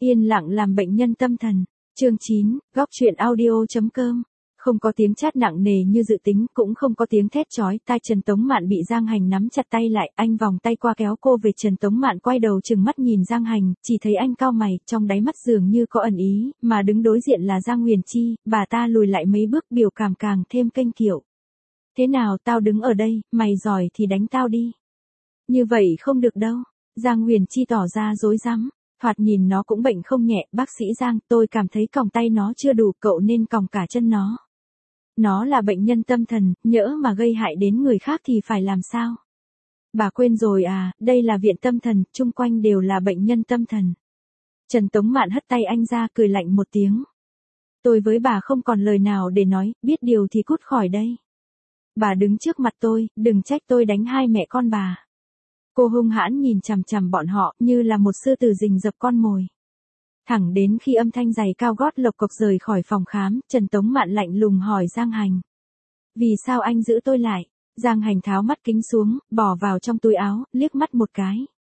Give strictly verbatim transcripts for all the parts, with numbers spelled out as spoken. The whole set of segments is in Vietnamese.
Yên lặng làm bệnh nhân tâm thần. Chương chín, góc truyện audio.com. Không có tiếng chát nặng nề như dự tính, cũng không có tiếng thét chói tai. Trần Tống Mạn bị Giang Hành nắm chặt tay lại, anh vòng tay qua kéo cô về. Trần Tống Mạn quay đầu trừng mắt nhìn Giang Hành, chỉ thấy anh cau mày, trong đáy mắt dường như có ẩn ý, mà đứng đối diện là Giang Huyền Chi, bà ta lùi lại mấy bước, biểu cảm càng thêm kênh kiệu. Thế nào, tao đứng ở đây, mày giỏi thì đánh tao đi. Như vậy không được đâu. Giang Huyền Chi tỏ ra rối rắm. Thoạt nhìn nó cũng bệnh không nhẹ, bác sĩ Giang, tôi cảm thấy còng tay nó chưa đủ, cậu nên còng cả chân nó. Nó là bệnh nhân tâm thần, nhỡ mà gây hại đến người khác thì phải làm sao? Bà quên rồi à, đây là viện tâm thần, chung quanh đều là bệnh nhân tâm thần. Trần Tống Mạn hất tay anh ra, cười lạnh một tiếng. Tôi với bà không còn lời nào để nói, biết điều thì cút khỏi đây. Bà đứng trước mặt tôi, đừng trách tôi đánh hai mẹ con bà. Cô hung hãn nhìn chằm chằm bọn họ như là một sư tử rình rập con mồi. Thẳng đến khi âm thanh giày cao gót lộc cộc rời khỏi phòng khám, Trần Tống Mạn lạnh lùng hỏi Giang Hành. Vì sao anh giữ tôi lại? Giang Hành tháo mắt kính xuống, bỏ vào trong túi áo, liếc mắt một cái.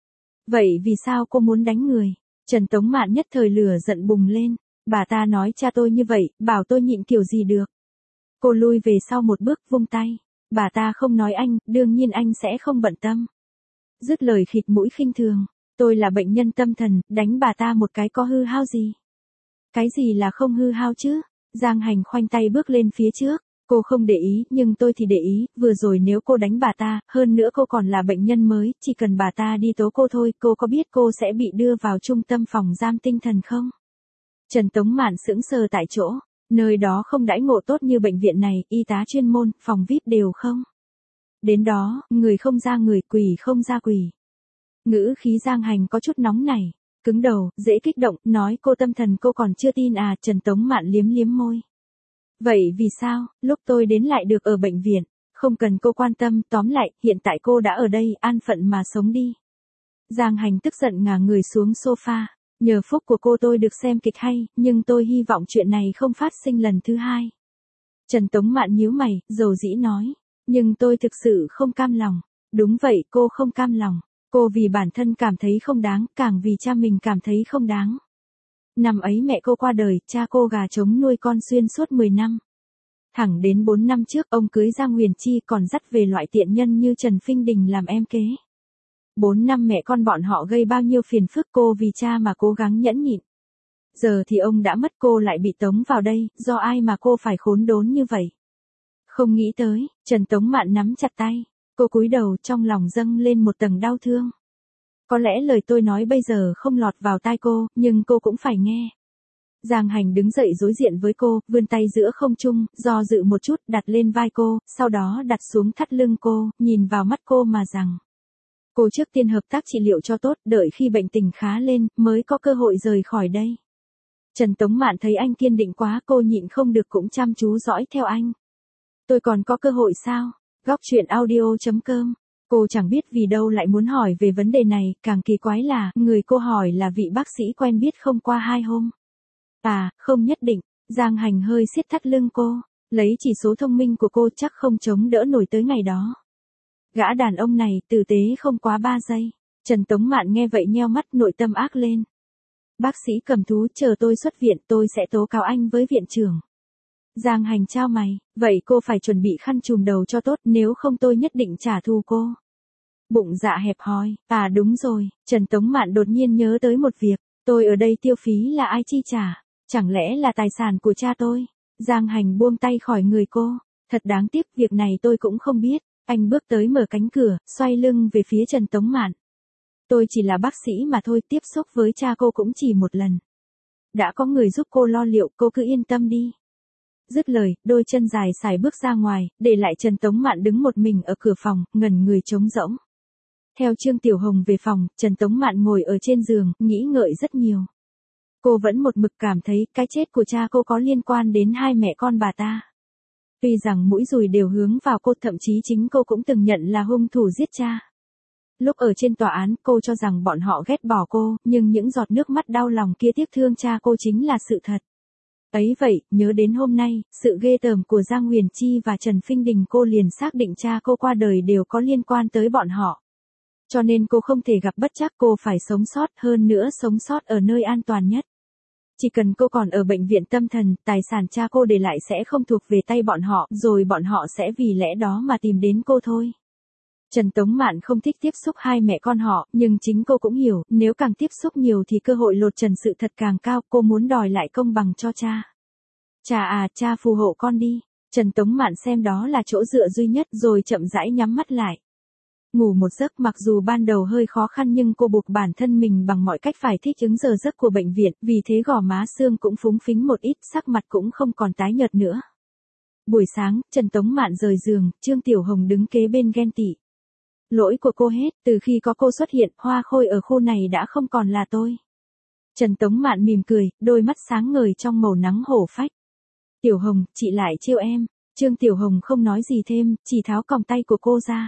Vậy vì sao cô muốn đánh người? Trần Tống Mạn nhất thời lửa giận bùng lên. Bà ta nói cha tôi như vậy, bảo tôi nhịn kiểu gì được. Cô lui về sau một bước, vung tay. Bà ta không nói anh, đương nhiên anh sẽ không bận tâm. Dứt lời khịt mũi khinh thường. Tôi là bệnh nhân tâm thần, đánh bà ta một cái có hư hao gì? Cái gì là không hư hao chứ? Giang Hành khoanh tay bước lên phía trước. Cô không để ý, nhưng tôi thì để ý, vừa rồi nếu cô đánh bà ta, hơn nữa cô còn là bệnh nhân mới, chỉ cần bà ta đi tố cô thôi, cô có biết cô sẽ bị đưa vào trung tâm phòng giam tinh thần không? Trần Tống Mạn sững sờ tại chỗ, nơi đó không đãi ngộ tốt như bệnh viện này, y tá chuyên môn, phòng vi ai pi đều không. Đến đó, người không ra người, quỷ không ra quỷ. Ngữ khí Giang Hành có chút nóng nảy, cứng đầu, dễ kích động, nói cô tâm thần cô còn chưa tin à? Trần Tống Mạn liếm liếm môi. Vậy vì sao, lúc tôi đến lại được ở bệnh viện, không cần cô quan tâm, tóm lại, hiện tại cô đã ở đây, an phận mà sống đi. Giang Hành tức giận ngả người xuống sofa, nhờ phúc của cô tôi được xem kịch hay, nhưng tôi hy vọng chuyện này không phát sinh lần thứ hai. Trần Tống Mạn nhíu mày, dầu dĩ nói, nhưng tôi thực sự không cam lòng. Đúng vậy, cô không cam lòng. Cô vì bản thân cảm thấy không đáng, càng vì cha mình cảm thấy không đáng. Năm ấy mẹ cô qua đời, cha cô gà trống nuôi con xuyên suốt mười năm. Thẳng đến bốn năm trước, ông cưới Giang Huyền Chi còn dắt về loại tiện nhân như Trần Phinh Đình làm em kế. Bốn năm mẹ con bọn họ gây bao nhiêu phiền phức, cô vì cha mà cố gắng nhẫn nhịn. Giờ thì ông đã mất, cô lại bị tống vào đây, do ai mà cô phải khốn đốn như vậy? Không nghĩ tới, Trần Tống Mạn nắm chặt tay. Cô cúi đầu, trong lòng dâng lên một tầng đau thương. Có lẽ lời tôi nói bây giờ không lọt vào tai cô, nhưng cô cũng phải nghe. Giang Hành đứng dậy đối diện với cô, vươn tay giữa không trung, do dự một chút, đặt lên vai cô, sau đó đặt xuống thắt lưng cô, nhìn vào mắt cô mà rằng. Cô trước tiên hợp tác trị liệu cho tốt, đợi khi bệnh tình khá lên, mới có cơ hội rời khỏi đây. Trần Tống Mạn thấy anh kiên định quá, cô nhịn không được cũng chăm chú dõi theo anh. Tôi còn có cơ hội sao? Góc truyện audio.com. Cô chẳng biết vì đâu lại muốn hỏi về vấn đề này, càng kỳ quái là, người cô hỏi là vị bác sĩ quen biết không qua hai hôm. À, không nhất định. Giang Hành hơi siết thắt lưng cô, lấy chỉ số thông minh của cô chắc không chống đỡ nổi tới ngày đó. Gã đàn ông này, tử tế không quá ba giây. Trần Tống Mạn nghe vậy nheo mắt, nội tâm ác lên. Bác sĩ cầm thú, chờ tôi xuất viện, tôi sẽ tố cáo anh với viện trưởng. Giang Hành trao mày, vậy cô phải chuẩn bị khăn trùm đầu cho tốt, nếu không tôi nhất định trả thù cô. Bụng dạ hẹp hòi, à đúng rồi, Trần Tống Mạn đột nhiên nhớ tới một việc, tôi ở đây tiêu phí là ai chi trả, chẳng lẽ là tài sản của cha tôi? Giang Hành buông tay khỏi người cô, thật đáng tiếc, việc này tôi cũng không biết. Anh bước tới mở cánh cửa, xoay lưng về phía Trần Tống Mạn. Tôi chỉ là bác sĩ mà thôi, tiếp xúc với cha cô cũng chỉ một lần. Đã có người giúp cô lo liệu, cô cứ yên tâm đi. Dứt lời, đôi chân dài xài bước ra ngoài, để lại Trần Tống Mạn đứng một mình ở cửa phòng, ngẩn người trống rỗng. Theo Trương Tiểu Hồng về phòng, Trần Tống Mạn ngồi ở trên giường, nghĩ ngợi rất nhiều. Cô vẫn một mực cảm thấy cái chết của cha cô có liên quan đến hai mẹ con bà ta. Tuy rằng mũi dùi đều hướng vào cô, thậm chí chính cô cũng từng nhận là hung thủ giết cha. Lúc ở trên tòa án, cô cho rằng bọn họ ghét bỏ cô, nhưng những giọt nước mắt đau lòng kia tiếc thương cha cô chính là sự thật. Ấy vậy, nhớ đến hôm nay, sự ghê tởm của Giang Huyền Chi và Trần Phinh Đình, cô liền xác định cha cô qua đời đều có liên quan tới bọn họ. Cho nên cô không thể gặp bất trắc, cô phải sống sót, hơn nữa sống sót ở nơi an toàn nhất. Chỉ cần cô còn ở bệnh viện tâm thần, tài sản cha cô để lại sẽ không thuộc về tay bọn họ, rồi bọn họ sẽ vì lẽ đó mà tìm đến cô thôi. Trần Tống Mạn không thích tiếp xúc hai mẹ con họ, nhưng chính cô cũng hiểu, nếu càng tiếp xúc nhiều thì cơ hội lột trần sự thật càng cao, cô muốn đòi lại công bằng cho cha. Cha à, cha phù hộ con đi. Trần Tống Mạn xem đó là chỗ dựa duy nhất rồi chậm rãi nhắm mắt lại. Ngủ một giấc, mặc dù ban đầu hơi khó khăn nhưng cô buộc bản thân mình bằng mọi cách phải thích ứng giờ giấc của bệnh viện, vì thế gò má xương cũng phúng phính một ít, sắc mặt cũng không còn tái nhợt nữa. Buổi sáng, Trần Tống Mạn rời giường, Trương Tiểu Hồng đứng kế bên ghen tị. Lỗi của cô hết, từ khi có cô xuất hiện, hoa khôi ở khu này đã không còn là tôi. Trần Tống Mạn mỉm cười, đôi mắt sáng ngời trong màu nắng hổ phách. Tiểu Hồng, chị lại trêu em. Trương Tiểu Hồng không nói gì thêm, chỉ tháo còng tay của cô ra.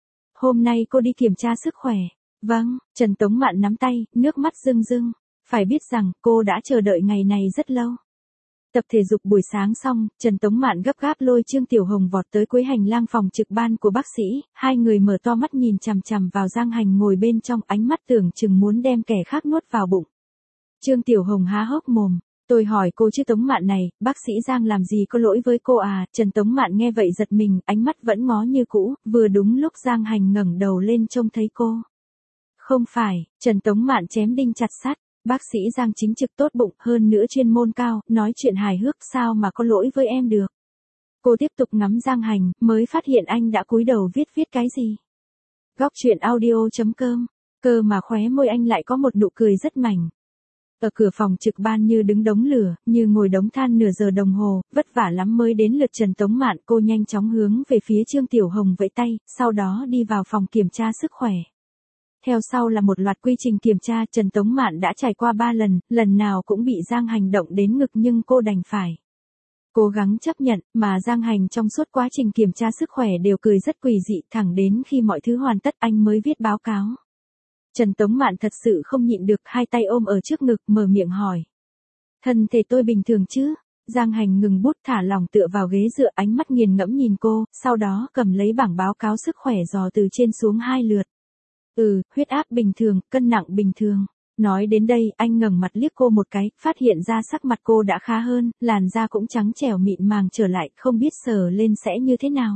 Hôm nay cô đi kiểm tra sức khỏe. Vâng, Trần Tống Mạn nắm tay, nước mắt rưng rưng. Phải biết rằng, cô đã chờ đợi ngày này rất lâu. Tập thể dục buổi sáng xong, Trần Tống Mạn gấp gáp lôi Trương Tiểu Hồng vọt tới cuối hành lang phòng trực ban của bác sĩ, hai người mở to mắt nhìn chằm chằm vào Giang Hành ngồi bên trong, ánh mắt tưởng chừng muốn đem kẻ khác nuốt vào bụng. Trương Tiểu Hồng há hốc mồm, tôi hỏi cô chứ Tống Mạn này, bác sĩ Giang làm gì có lỗi với cô à? Trần Tống Mạn nghe vậy giật mình, ánh mắt vẫn ngó như cũ, vừa đúng lúc Giang Hành ngẩng đầu lên trông thấy cô. Không phải, Trần Tống Mạn chém đinh chặt sắt. Bác sĩ Giang chính trực tốt bụng, hơn nữa chuyên môn cao, nói chuyện hài hước, sao mà có lỗi với em được. Cô tiếp tục ngắm Giang Hành, mới phát hiện anh đã cúi đầu viết viết cái gì. Góc truyện audio chấm com, cơ mà khóe môi anh lại có một nụ cười rất mảnh. Ở cửa phòng trực ban như đứng đống lửa, như ngồi đống than nửa giờ đồng hồ, vất vả lắm mới đến lượt Trần Tống Mạn, cô nhanh chóng hướng về phía Trương Tiểu Hồng vẫy tay, sau đó đi vào phòng kiểm tra sức khỏe. Theo sau là một loạt quy trình kiểm tra, Trần Tống Mạn đã trải qua ba lần, lần nào cũng bị Giang Hành động đến ngực nhưng cô đành phải cố gắng chấp nhận, mà Giang Hành trong suốt quá trình kiểm tra sức khỏe đều cười rất quỷ dị, thẳng đến khi mọi thứ hoàn tất anh mới viết báo cáo. Trần Tống Mạn thật sự không nhịn được, hai tay ôm ở trước ngực, mở miệng hỏi. Thân thể tôi bình thường chứ? Giang Hành ngừng bút, thả lỏng tựa vào ghế dựa, ánh mắt nghiền ngẫm nhìn cô, sau đó cầm lấy bảng báo cáo sức khỏe dò từ trên xuống hai lượt. Ừ, huyết áp bình thường, cân nặng bình thường. Nói đến đây, anh ngẩng mặt liếc cô một cái, phát hiện ra sắc mặt cô đã khá hơn, làn da cũng trắng trẻo mịn màng trở lại, không biết sờ lên sẽ như thế nào.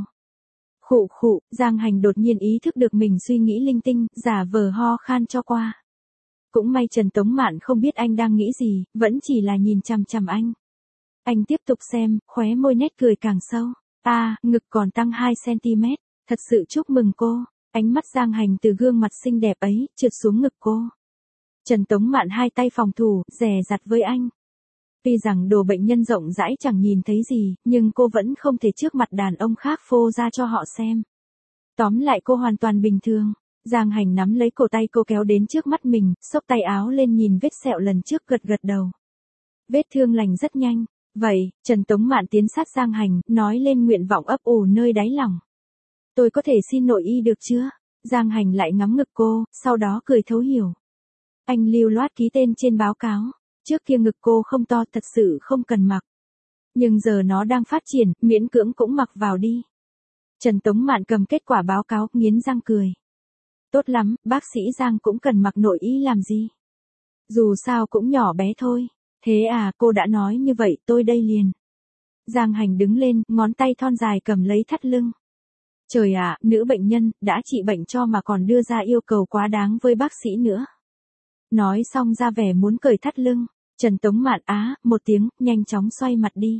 Khụ khụ, Giang Hành đột nhiên ý thức được mình suy nghĩ linh tinh, giả vờ ho khan cho qua. Cũng may Trần Tống Mạn không biết anh đang nghĩ gì, vẫn chỉ là nhìn chằm chằm anh. Anh tiếp tục xem, khóe môi nét cười càng sâu. À, ngực còn tăng hai xăng ti mét, thật sự chúc mừng cô. Ánh mắt Giang Hành từ gương mặt xinh đẹp ấy, trượt xuống ngực cô. Trần Tống Mạn hai tay phòng thủ, dè dặt với anh. Tuy rằng đồ bệnh nhân rộng rãi chẳng nhìn thấy gì, nhưng cô vẫn không thể trước mặt đàn ông khác phô ra cho họ xem. Tóm lại cô hoàn toàn bình thường. Giang Hành nắm lấy cổ tay cô kéo đến trước mắt mình, xốc tay áo lên nhìn vết sẹo lần trước, gật gật đầu. Vết thương lành rất nhanh. Vậy, Trần Tống Mạn tiến sát Giang Hành, nói lên nguyện vọng ấp ủ nơi đáy lòng. Tôi có thể xin nội y được chưa? Giang Hành lại ngắm ngực cô, sau đó cười thấu hiểu. Anh lưu loát ký tên trên báo cáo. Trước kia ngực cô không to, thật sự không cần mặc. Nhưng giờ nó đang phát triển, miễn cưỡng cũng mặc vào đi. Trần Tống Mạn cầm kết quả báo cáo, nghiến răng cười. Tốt lắm, bác sĩ Giang cũng cần mặc nội y làm gì? Dù sao cũng nhỏ bé thôi. Thế à, cô đã nói như vậy, tôi đây liền. Giang Hành đứng lên, ngón tay thon dài cầm lấy thắt lưng. Trời ạ, nữ bệnh nhân, đã trị bệnh cho mà còn đưa ra yêu cầu quá đáng với bác sĩ nữa. Nói xong ra vẻ muốn cởi thắt lưng. Trần Tống Mạn á, một tiếng, nhanh chóng xoay mặt đi.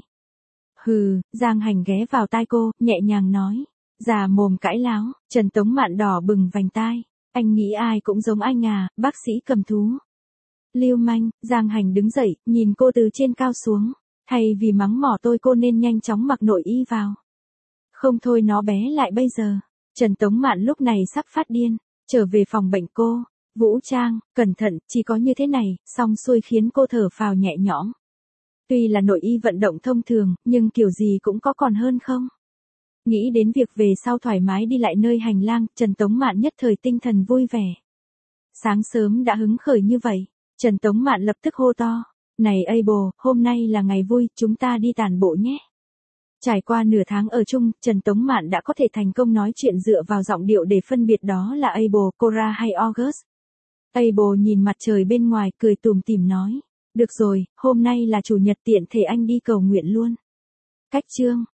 Hừ, Giang Hành ghé vào tai cô, nhẹ nhàng nói. Già mồm cãi láo, Trần Tống Mạn đỏ bừng vành tai. Anh nghĩ ai cũng giống anh à, bác sĩ cầm thú. Lưu manh, Giang Hành đứng dậy, nhìn cô từ trên cao xuống. Thay vì mắng mỏ tôi cô nên nhanh chóng mặc nội y vào. Không thôi nó bé lại bây giờ. Trần Tống Mạn lúc này sắp phát điên. Trở về phòng bệnh cô. Vũ Trang, cẩn thận, chỉ có như thế này, xong xuôi khiến cô thở phào nhẹ nhõm. Tuy là nội y vận động thông thường, nhưng kiểu gì cũng có còn hơn không? Nghĩ đến việc về sau thoải mái đi lại nơi hành lang, Trần Tống Mạn nhất thời tinh thần vui vẻ. Sáng sớm đã hứng khởi như vậy, Trần Tống Mạn lập tức hô to. Này Abel, hôm nay là ngày vui, chúng ta đi tản bộ nhé. Trải qua nửa tháng ở chung, Trần Tống Mạn đã có thể thành công nói chuyện dựa vào giọng điệu để phân biệt đó là April, Cora hay August. April nhìn mặt trời bên ngoài, cười tủm tỉm nói. Được rồi, hôm nay là chủ nhật tiện thể anh đi cầu nguyện luôn. Cách chương.